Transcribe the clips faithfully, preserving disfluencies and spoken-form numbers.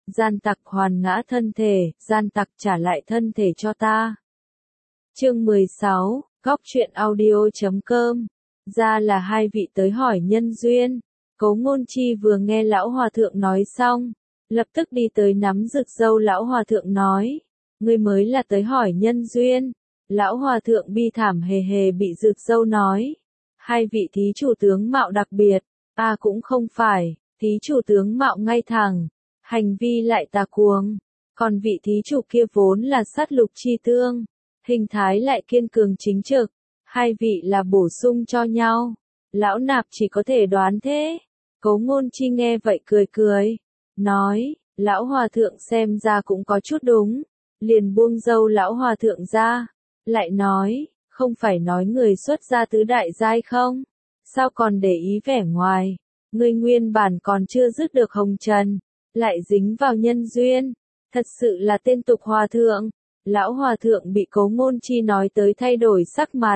gian tặc hoàn ngã thân thể, gian tặc trả lại thân thể cho ta. Chương mười sáu, góc truyện audio chấm com. Ra là hai vị tới hỏi nhân duyên. Cố Ngôn Chi vừa nghe lão hòa thượng nói xong, lập tức đi tới nắm rực râu lão hòa thượng nói, ngươi mới là tới hỏi nhân duyên. Lão hòa thượng bi thảm hề hề bị rực râu nói, hai vị thí chủ tướng mạo đặc biệt, ta cũng không phải, thí chủ tướng mạo ngay thẳng, hành vi lại tà cuồng, còn vị thí chủ kia vốn là sát lục chi tương, hình thái lại kiên cường chính trực, hai vị là bổ sung cho nhau. Lão nạp chỉ có thể đoán thế. Cố Ngôn Chi nghe vậy cười cười, nói, lão hòa thượng xem ra cũng có chút đúng, liền buông râu lão hòa thượng ra, lại nói, không phải nói người xuất gia tứ đại giai không? Sao còn để ý vẻ ngoài? Ngươi nguyên bản còn chưa dứt được hồng trần, lại dính vào nhân duyên, thật sự là tên tục hòa thượng. Lão hòa thượng bị Cố Ngôn Chi nói tới thay đổi sắc mặt.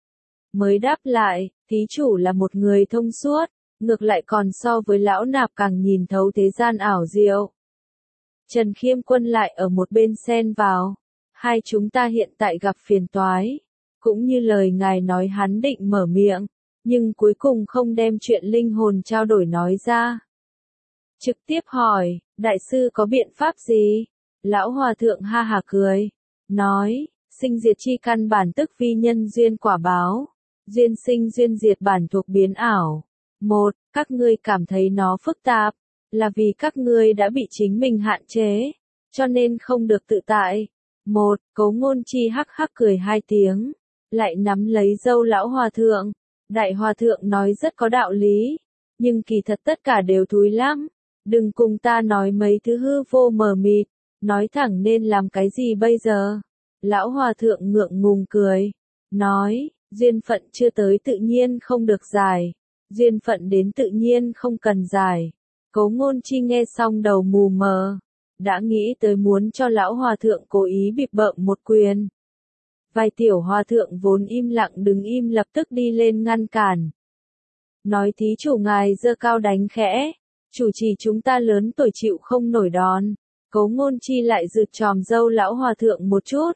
Mới đáp lại, thí chủ là một người thông suốt, ngược lại còn so với lão nạp càng nhìn thấu thế gian ảo diệu. Trần Khiêm Quân lại ở một bên xen vào, hai chúng ta hiện tại gặp phiền toái, cũng như lời ngài nói hắn định mở miệng, nhưng cuối cùng không đem chuyện linh hồn trao đổi nói ra. Trực tiếp hỏi, đại sư có biện pháp gì? Lão hòa thượng ha hả cười, nói, sinh diệt chi căn bản tức vi nhân duyên quả báo, duyên sinh duyên diệt bản thuộc biến ảo. Một, các ngươi cảm thấy nó phức tạp, là vì các ngươi đã bị chính mình hạn chế, cho nên không được tự tại. Một, Cố Ngôn Chi hắc hắc cười hai tiếng, lại nắm lấy râu lão hòa thượng. Đại hòa thượng nói rất có đạo lý, nhưng kỳ thật tất cả đều thúi lắm. Đừng cùng ta nói mấy thứ hư vô mờ mịt, nói thẳng nên làm cái gì bây giờ? Lão hòa thượng ngượng ngùng cười, nói, duyên phận chưa tới tự nhiên không được giải, duyên phận đến tự nhiên không cần giải. Cố Ngôn Chi nghe xong đầu mù mờ, đã nghĩ tới muốn cho lão hòa thượng cố ý bịp bợm một quyền. Vài tiểu hòa thượng vốn im lặng đứng im lập tức đi lên ngăn cản. Nói thí chủ ngài giơ cao đánh khẽ, chủ trì chúng ta lớn tuổi chịu không nổi đòn. Cố Ngôn Chi lại rượt chòm râu lão hòa thượng một chút.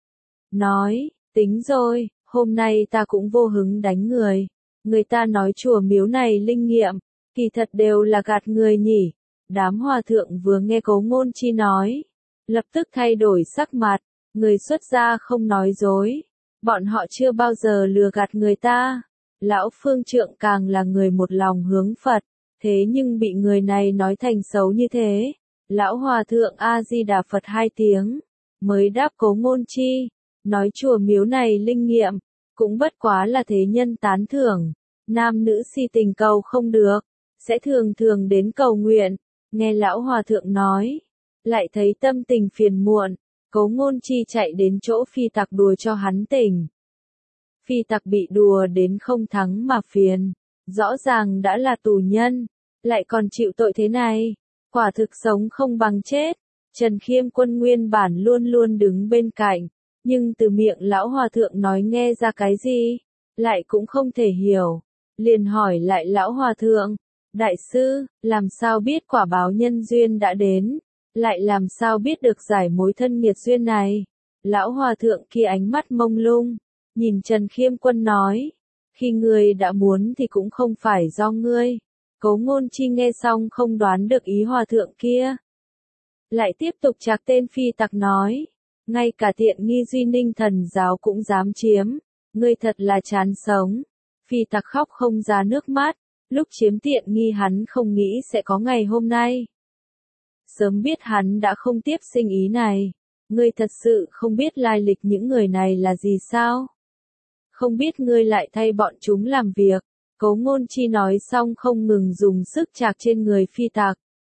Nói, tính rồi, hôm nay ta cũng vô hứng đánh người. Người ta nói chùa miếu này linh nghiệm, kỳ thật đều là gạt người nhỉ. Đám hòa thượng vừa nghe Cố Ngôn Chi nói, lập tức thay đổi sắc mặt. Người xuất gia không nói dối, bọn họ chưa bao giờ lừa gạt người ta. Lão phương trượng càng là người một lòng hướng Phật, thế nhưng bị người này nói thành xấu như thế. Lão hòa thượng A-di-đà Phật hai tiếng, mới đáp Cố Ngôn Chi, nói chùa miếu này linh nghiệm, cũng bất quá là thế nhân tán thưởng, nam nữ si tình cầu không được, sẽ thường thường đến cầu nguyện. Nghe lão hòa thượng nói, lại thấy tâm tình phiền muộn. Cố Ngôn Chi chạy đến chỗ phi tặc đùa cho hắn tỉnh. Phi tặc bị đùa đến không thắng mà phiền, rõ ràng đã là tù nhân, lại còn chịu tội thế này, quả thực sống không bằng chết. Trần Khiêm Quân nguyên bản luôn luôn đứng bên cạnh, nhưng từ miệng lão hòa thượng nói nghe ra cái gì, lại cũng không thể hiểu, liền hỏi lại lão hòa thượng, đại sư, làm sao biết quả báo nhân duyên đã đến? Lại làm sao biết được giải mối thân nghiệt duyên này? Lão hòa thượng kia ánh mắt mông lung, nhìn Trần Khiêm Quân nói, khi ngươi đã muốn thì cũng không phải do ngươi. Cố Ngôn Chi nghe xong không đoán được ý hòa thượng kia. Lại tiếp tục trạc tên phi tặc nói, ngay cả tiện nghi Duy Ninh thần giáo cũng dám chiếm, ngươi thật là chán sống. Phi tặc khóc không ra nước mắt, lúc chiếm tiện nghi hắn không nghĩ sẽ có ngày hôm nay. Sớm biết hắn đã không tiếp sinh ý này. Ngươi thật sự không biết lai lịch những người này là gì sao? Không biết ngươi lại thay bọn chúng làm việc. Cố Ngôn Chi nói xong không ngừng dùng sức chạc trên người phi tặc.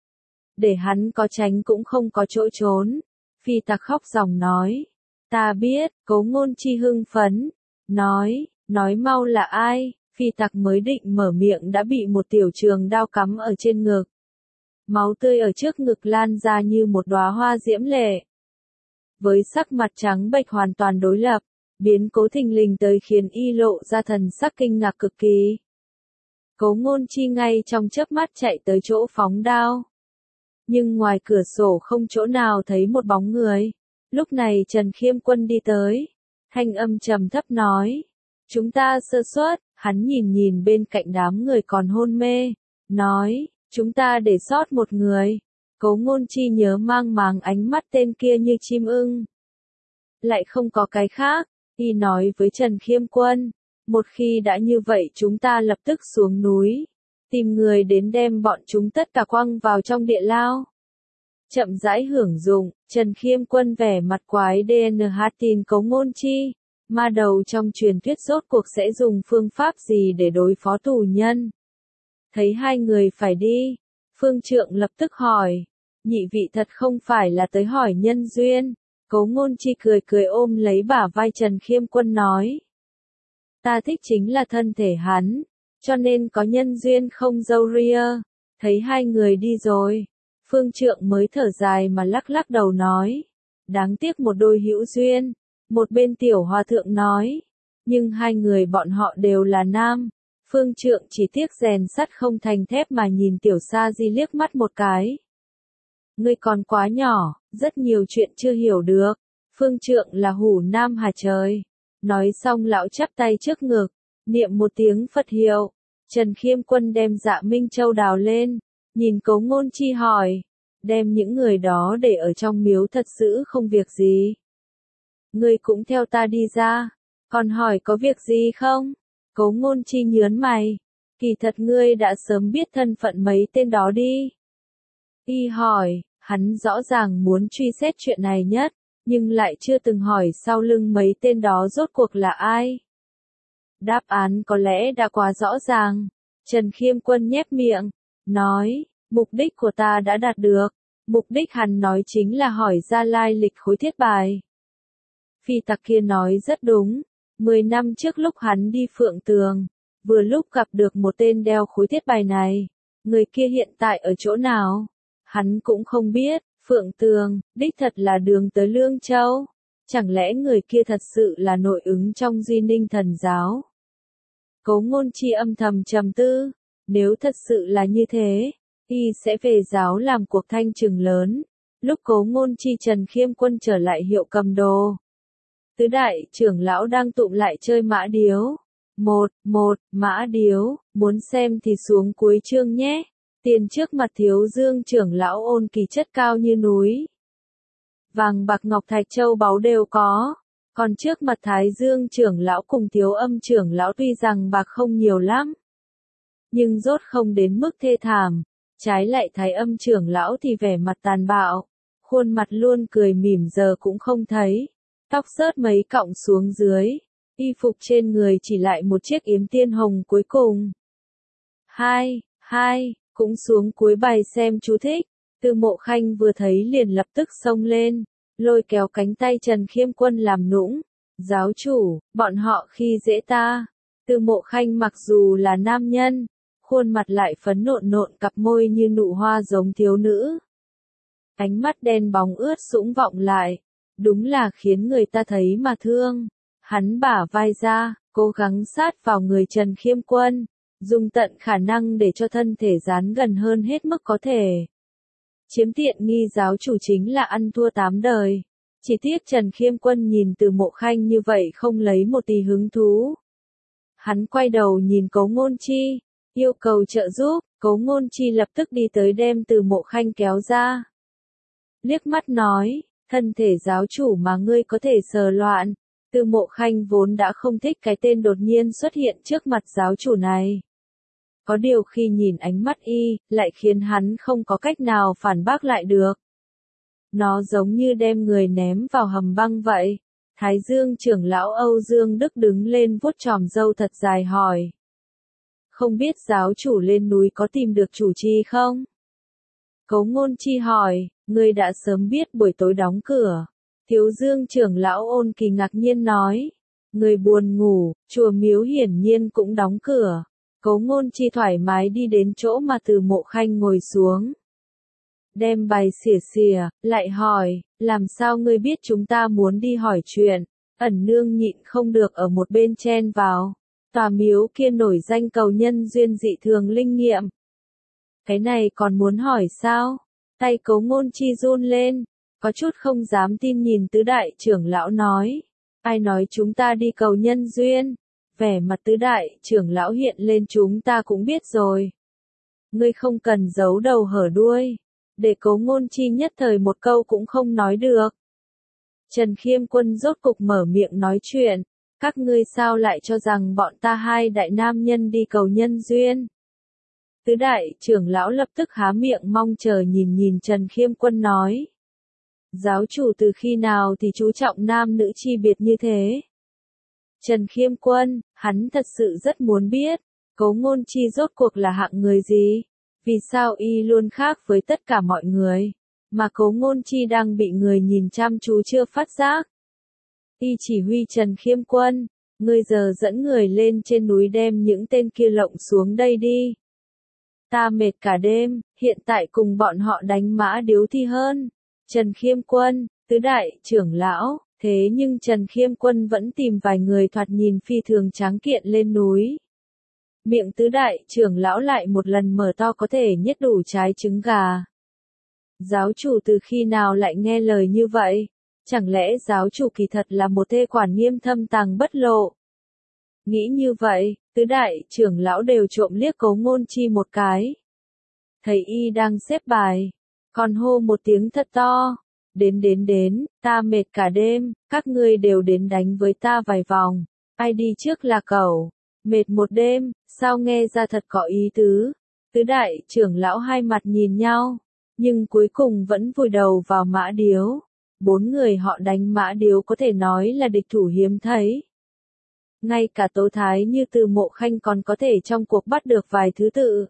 Để hắn có tránh cũng không có chỗ trốn. Phi tặc khóc ròng nói. Ta biết, Cố Ngôn Chi hưng phấn. Nói, nói mau là ai? Phi tặc mới định mở miệng đã bị một tiểu trường đao cắm ở trên ngực. Máu tươi ở trước ngực lan ra như một đóa hoa diễm lệ. Với sắc mặt trắng bệch hoàn toàn đối lập, biến cố thình lình tới khiến y lộ ra thần sắc kinh ngạc cực kỳ. Cố Ngôn Chi ngay trong chớp mắt chạy tới chỗ phóng đao. nhưng ngoài cửa sổ không chỗ nào thấy một bóng người. Lúc này Trần Khiêm Quân đi tới, thanh âm trầm thấp nói, chúng ta sơ suất. Hắn nhìn nhìn bên cạnh đám người còn hôn mê, nói, chúng ta để sót một người. Cố Ngôn Chi nhớ mang máng ánh mắt tên kia như chim ưng. Lại không có cái khác, y nói với Trần Khiêm Quân, một khi đã như vậy chúng ta lập tức xuống núi, tìm người đến đem bọn chúng tất cả quăng vào trong địa lao. Chậm rãi hưởng dụng, Trần Khiêm Quân vẻ mặt quái đê en hát tin Cố Ngôn Chi. Ma đầu trong truyền thuyết rốt cuộc sẽ dùng phương pháp gì để đối phó tù nhân? Thấy hai người phải đi, Phương Trượng lập tức hỏi, nhị vị thật không phải là tới hỏi nhân duyên. Cố Ngôn Chi cười cười ôm lấy bả vai Trần Khiêm Quân nói, ta thích chính là thân thể hắn, cho nên có nhân duyên không dâu ria. Thấy hai người đi rồi, Phương Trượng mới thở dài mà lắc lắc đầu nói, đáng tiếc một đôi hữu duyên. Một bên tiểu hòa thượng nói, nhưng hai người bọn họ đều là nam. Phương Trượng chỉ tiếc rèn sắt không thành thép mà nhìn tiểu Sa Di liếc mắt một cái. Ngươi còn quá nhỏ, rất nhiều chuyện chưa hiểu được. Phương Trượng là hủ nam hà trời. Nói xong lão chắp tay trước ngực, niệm một tiếng Phật hiệu. Trần Khiêm Quân đem Dạ Minh Châu đào lên, nhìn Cố Ngôn Chi hỏi, đem những người đó để ở trong miếu thật sự không việc gì. Ngươi cũng theo ta đi ra, còn hỏi có việc gì không? Cố Ngôn Chi nhớn mày, kỳ thật ngươi đã sớm biết thân phận mấy tên đó đi. Y hỏi, hắn rõ ràng muốn truy xét chuyện này nhất, nhưng lại chưa từng hỏi sau lưng mấy tên đó rốt cuộc là ai. Đáp án có lẽ đã quá rõ ràng. Trần Khiêm Quân nhếch miệng, nói, mục đích của ta đã đạt được. Mục đích hắn nói chính là hỏi ra lai lịch khối thiết bài. Phi tặc kia nói rất đúng, mười năm trước lúc hắn đi Phượng Tường, vừa lúc gặp được một tên đeo khối thiết bài này. Người kia hiện tại ở chỗ nào? Hắn cũng không biết. Phượng Tường, đích thật là đường tới Lương Châu. Chẳng lẽ người kia thật sự là nội ứng trong Duy Ninh Thần giáo? Cố Ngôn Chi âm thầm trầm tư, nếu thật sự là như thế, y sẽ về giáo làm cuộc thanh trừng lớn. Lúc Cố Ngôn Chi Trần Khiêm Quân trở lại hiệu cầm đồ, tứ đại trưởng lão đang tụm lại chơi mã điếu. Một, một, mã điếu, muốn xem thì xuống cuối chương nhé. Tiền trước mặt Thiếu Dương trưởng lão ôn kỳ chất cao như núi. Vàng bạc ngọc thạch châu báu đều có. Còn trước mặt Thái Dương trưởng lão cùng Thiếu Âm trưởng lão tuy rằng bạc không nhiều lắm, nhưng rốt không đến mức thê thảm. Trái lại Thái Âm trưởng lão thì vẻ mặt tàn bạo, khuôn mặt luôn cười mỉm giờ cũng không thấy. Tóc rớt mấy cọng xuống dưới, y phục trên người chỉ lại một chiếc yếm tiên hồng cuối cùng. Hai, hai, cũng xuống cuối bài xem chú thích. Từ Mộ Khanh vừa thấy liền lập tức xông lên, lôi kéo cánh tay Trần Khiêm Quân làm nũng. Giáo chủ, bọn họ khi dễ ta. Từ Mộ Khanh mặc dù là nam nhân, khuôn mặt lại phấn nộn nộn cặp môi như nụ hoa giống thiếu nữ. Ánh mắt đen bóng ướt sũng vọng lại, đúng là khiến người ta thấy mà thương. Hắn bả vai ra, cố gắng sát vào người Trần Khiêm Quân, dùng tận khả năng để cho thân thể dán gần hơn hết mức có thể. Chiếm tiện nghi giáo chủ chính là ăn thua tám đời. Chỉ tiếc Trần Khiêm Quân nhìn Từ Mộ Khanh như vậy không lấy một tí hứng thú. Hắn quay đầu nhìn Cố Ngôn Chi, yêu cầu trợ giúp. Cố Ngôn Chi lập tức đi tới đem Từ Mộ Khanh kéo ra. Liếc mắt nói, thân thể giáo chủ mà ngươi có thể sờ loạn. Từ Mộ Khanh vốn đã không thích cái tên đột nhiên xuất hiện trước mặt giáo chủ này. Có điều khi nhìn ánh mắt y, lại khiến hắn không có cách nào phản bác lại được. Nó giống như đem người ném vào hầm băng vậy. Thái Dương trưởng lão Âu Dương Đức đứng lên vuốt chòm râu thật dài hỏi. Không biết giáo chủ lên núi có tìm được chủ trì không? Cố Ngôn Chi hỏi, ngươi đã sớm biết buổi tối đóng cửa. Thiếu Dương trưởng lão Ôn Kỳ ngạc nhiên nói. Người buồn ngủ, chùa miếu hiển nhiên cũng đóng cửa. Cố Ngôn Chi thoải mái đi đến chỗ mà Từ Mộ Khanh ngồi xuống. Đem bài xỉa xỉa, lại hỏi, làm sao ngươi biết chúng ta muốn đi hỏi chuyện? Ẩn Nương nhịn không được ở một bên chen vào. Tòa miếu kia nổi danh cầu nhân duyên dị thường linh nghiệm. Cái này còn muốn hỏi sao? Tay Cố Ngôn Chi run lên, có chút không dám tin nhìn tứ đại trưởng lão nói. Ai nói chúng ta đi cầu nhân duyên? Vẻ mặt tứ đại trưởng lão hiện lên chúng ta cũng biết rồi. Ngươi không cần giấu đầu hở đuôi. Để Cố Ngôn Chi nhất thời một câu cũng không nói được. Trần Khiêm Quân rốt cục mở miệng nói chuyện. Các ngươi sao lại cho rằng bọn ta hai đại nam nhân đi cầu nhân duyên? Tứ đại trưởng lão lập tức há miệng mong chờ nhìn nhìn Trần Khiêm Quân nói. Giáo chủ từ khi nào thì chú trọng nam nữ chi biệt như thế? Trần Khiêm Quân, hắn thật sự rất muốn biết, Cố Ngôn Chi rốt cuộc là hạng người gì? Vì sao y luôn khác với tất cả mọi người? Mà Cố Ngôn Chi đang bị người nhìn chăm chú chưa phát giác. Y chỉ huy Trần Khiêm Quân, ngươi giờ dẫn người lên trên núi đem những tên kia lộng xuống đây đi. Ta mệt cả đêm, hiện tại cùng bọn họ đánh mã điếu thi hơn. Trần Khiêm Quân, tứ đại trưởng lão, thế nhưng Trần Khiêm Quân vẫn tìm vài người thoạt nhìn phi thường tráng kiện lên núi. Miệng tứ đại trưởng lão lại một lần mở to có thể nhét đủ trái trứng gà. Giáo chủ từ khi nào lại nghe lời như vậy? Chẳng lẽ giáo chủ kỳ thật là một thê quản nghiêm thâm tàng bất lộ? Nghĩ như vậy, tứ đại trưởng lão đều trộm liếc Cố Ngôn Chi một cái. Thấy y đang xếp bài, còn hô một tiếng thật to. Đến đến đến, ta mệt cả đêm, các ngươi đều đến đánh với ta vài vòng. Ai đi trước là cẩu. Mệt một đêm, sao nghe ra thật có ý tứ. Tứ đại trưởng lão hai mặt nhìn nhau, nhưng cuối cùng vẫn vùi đầu vào mã điếu. Bốn người họ đánh mã điếu có thể nói là địch thủ hiếm thấy. Ngay cả Tố Thái như Từ Mộ Khanh còn có thể trong cuộc bắt được vài thứ tự.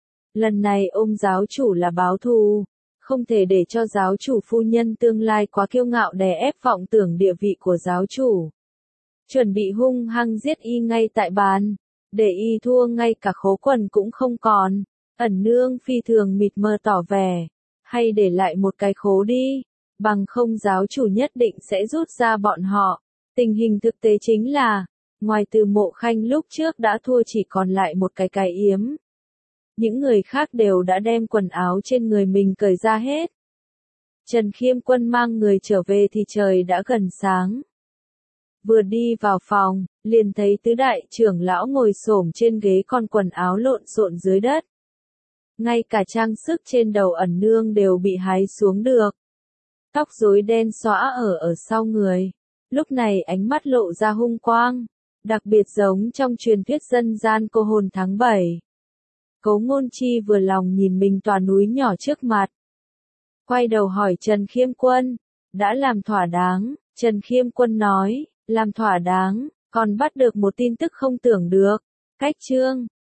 Lần này ôm giáo chủ là báo thù, không thể để cho giáo chủ phu nhân tương lai quá kiêu ngạo đè ép vọng tưởng địa vị của giáo chủ. Chuẩn bị hung hăng giết y ngay tại bàn, để y thua ngay cả khố quần cũng không còn. Ẩn Nương phi thường mịt mờ tỏ vẻ, hay để lại một cái khố đi, bằng không giáo chủ nhất định sẽ rút ra bọn họ. Tình hình thực tế chính là, ngoài Từ Mộ Khanh lúc trước đã thua chỉ còn lại một cái cái yếm. Những người khác đều đã đem quần áo trên người mình cởi ra hết. Trần Khiêm Quân mang người trở về thì trời đã gần sáng. Vừa đi vào phòng, liền thấy tứ đại trưởng lão ngồi xổm trên ghế con quần áo lộn xộn dưới đất. Ngay cả trang sức trên đầu Ẩn Nương đều bị hái xuống được. Tóc rối đen xõa ở ở sau người. Lúc này ánh mắt lộ ra hung quang, đặc biệt giống trong truyền thuyết dân gian cô hồn tháng bảy. Cố Ngôn Chi vừa lòng nhìn mình tòa núi nhỏ trước mặt. Quay đầu hỏi Trần Khiêm Quân, đã làm thỏa đáng, Trần Khiêm Quân nói, làm thỏa đáng, còn bắt được một tin tức không tưởng được. Cách chương